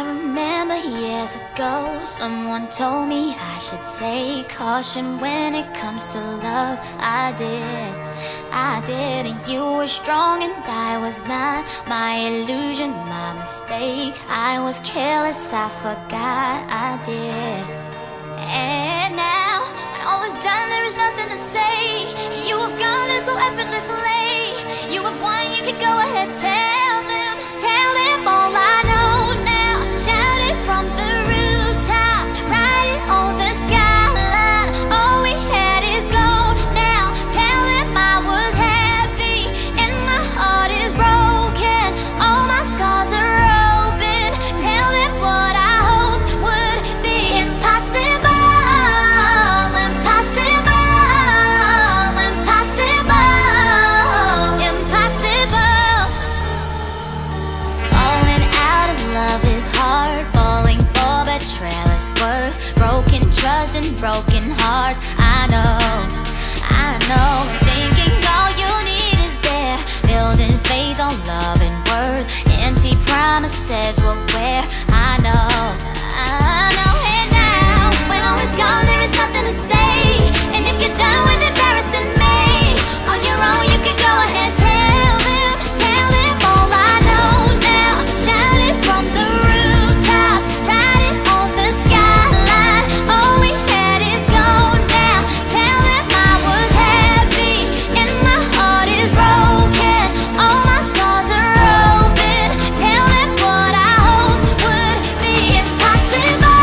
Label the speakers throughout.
Speaker 1: remember years ago, someone told me I should take caution when it comes to love. I did, and you were strong and I was not. My illusion, my mistake. I was careless, I forgot I did. And now, when all is done, there is nothing to say. You have gone there so effortlessly. You have won, you can go ahead, tell them all I know now. Shout it from the rooftops, write it on the skyline. All we had is gold now. Tell them I was happy and my heart is broken. All my scars are open. Tell them what I hoped would be impossible. Love is hard, falling for betrayal is worse. Broken trust and broken hearts. I know, thinking all you need is there. Building faith on love and words. Empty promises will wear. I know. And now, when all is gone, there is nothing to say. And if you're done with embarrassing me, on your own you can go ahead. Tell them all I know now. Shout it from the rooftops, write it on the skyline. All we had is gold now. Tell them I was happy and my heart is broken. All my scars are open. Tell them what I hoped would be impossible.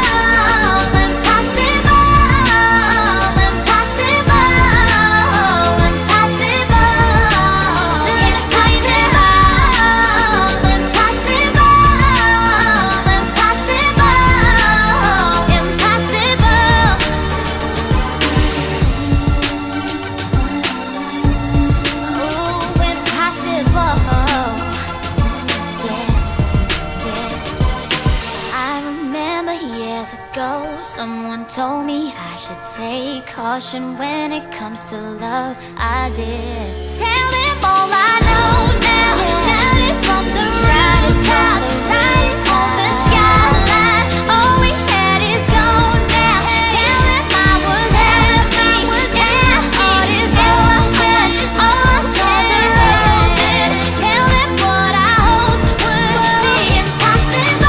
Speaker 1: Someone told me I should take caution when it comes to love. I did. Tell them all I know now. Shout it from the rooftops, write it on the skyline. All we had is gold now. Tell them I was happy and my heart is broken. All my scars are open. Tell them what I hoped would be impossible.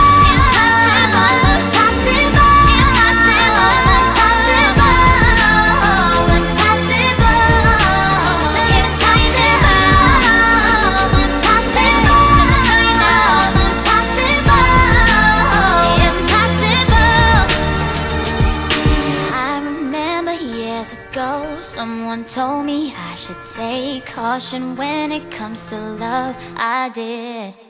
Speaker 1: Someone told me I should take caution when it comes to love. I did.